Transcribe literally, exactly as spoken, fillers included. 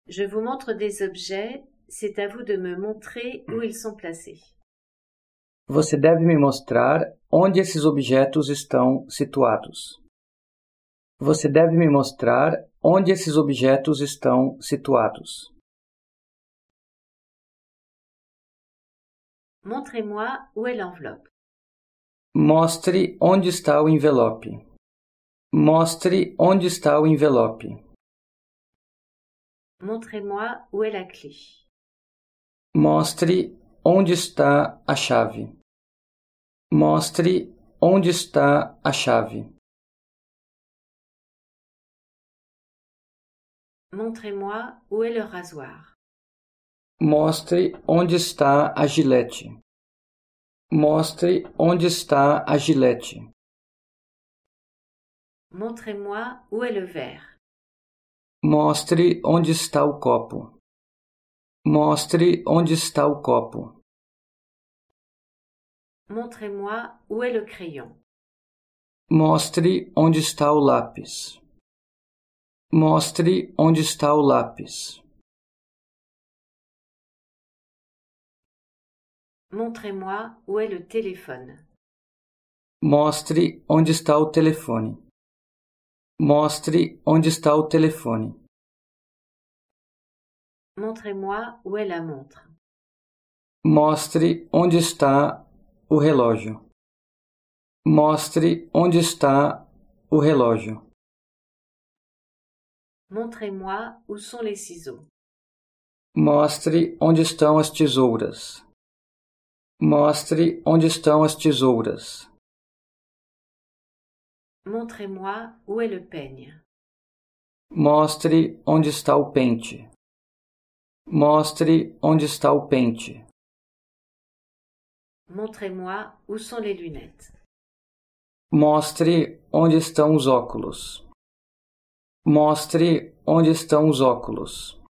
Je vous montre des objets, c'est à vous de me montrer où ils sont placés. Você deve me mostrar onde esses objetos estão situados. Você deve me mostrar onde esses objetos estão situados. Montrez-moi où est l'enveloppe. Mostre onde está o envelope. Mostre onde está o envelope. Montrez-moi où est la clé. Mostre onde está a chave. Mostre onde está a chave. Montrez-moi où est le rasoir. Mostre onde está a gilete. Mostre onde está a gilete. Montrez-moi où est le verre. Mostre onde está o copo. Mostre onde está o copo. Montrez-moi où est le crayon. Mostre onde está o lápis. Mostre onde está o lápis. Montrez-moi où est le téléphone. Mostre onde está o telefone. Mostre onde está o telefone. Montrez-moi où est la montre. Mostre onde está o relógio. Mostre onde está o relógio. Montrez-moi où sont les ciseaux. Mostre onde estão as tesouras. Mostre onde estão as tesouras. Montrez-moi où est le peigne. Mostre onde está o pente. Mostre onde está o pente. Montrez-moi où sont les lunettes. Mostre onde estão os óculos. Mostre onde estão os óculos.